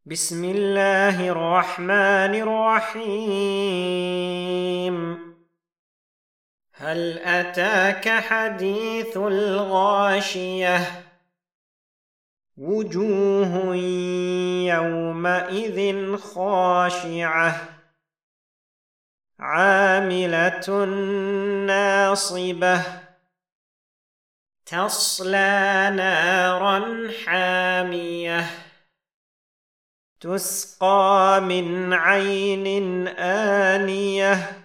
بسم الله الرحمن الرحيم. هل أتاك حديث الغاشية؟ وجوه يومئذ خاشعة عاملة ناصبة تصلى نارا حامية تسقى من عين آنية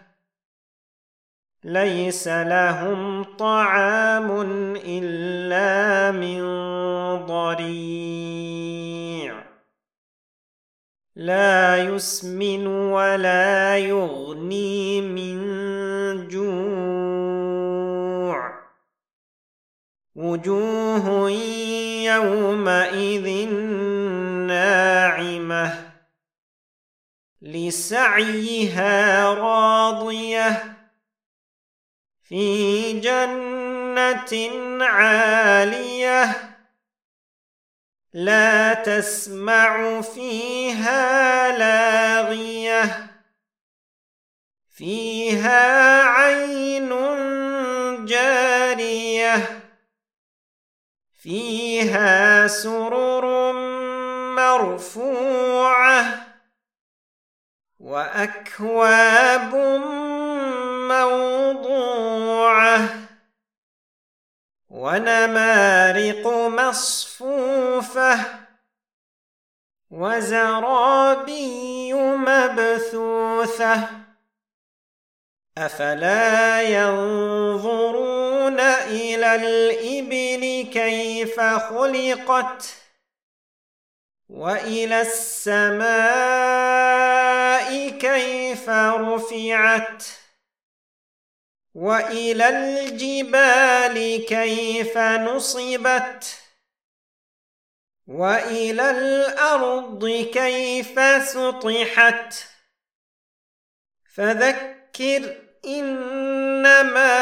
ليس لهم طعام إلا من ضريع لا يسمن ولا يغني من جوع وجوه يومئذ ناعمة لسعيها راضية في جنة عالية لا تسمع فيها لاغية فيها عين جارية فيها سرر مرفوعة وأكواب موضوعة ونمارق مصفوفة وزرابي مبثوثة أفلا ينظرون إلى الإبل كيف خلقت وإلى السماء كيف رفعت وإلى الجبال كيف نصبت وإلى الأرض كيف سطحت فذكر إنما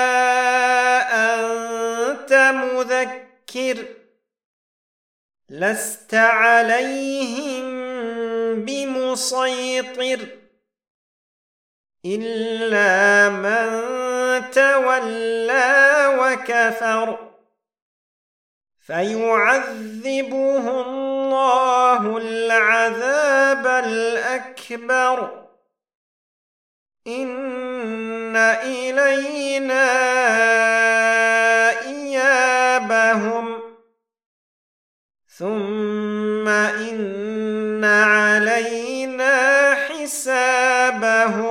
أنت مذكر لست عليهم بمسيطر إلا من تولى وكفر فيعذبه الله العذاب الأكبر إن إلينا إيابهم ثم إن علينا حسابهم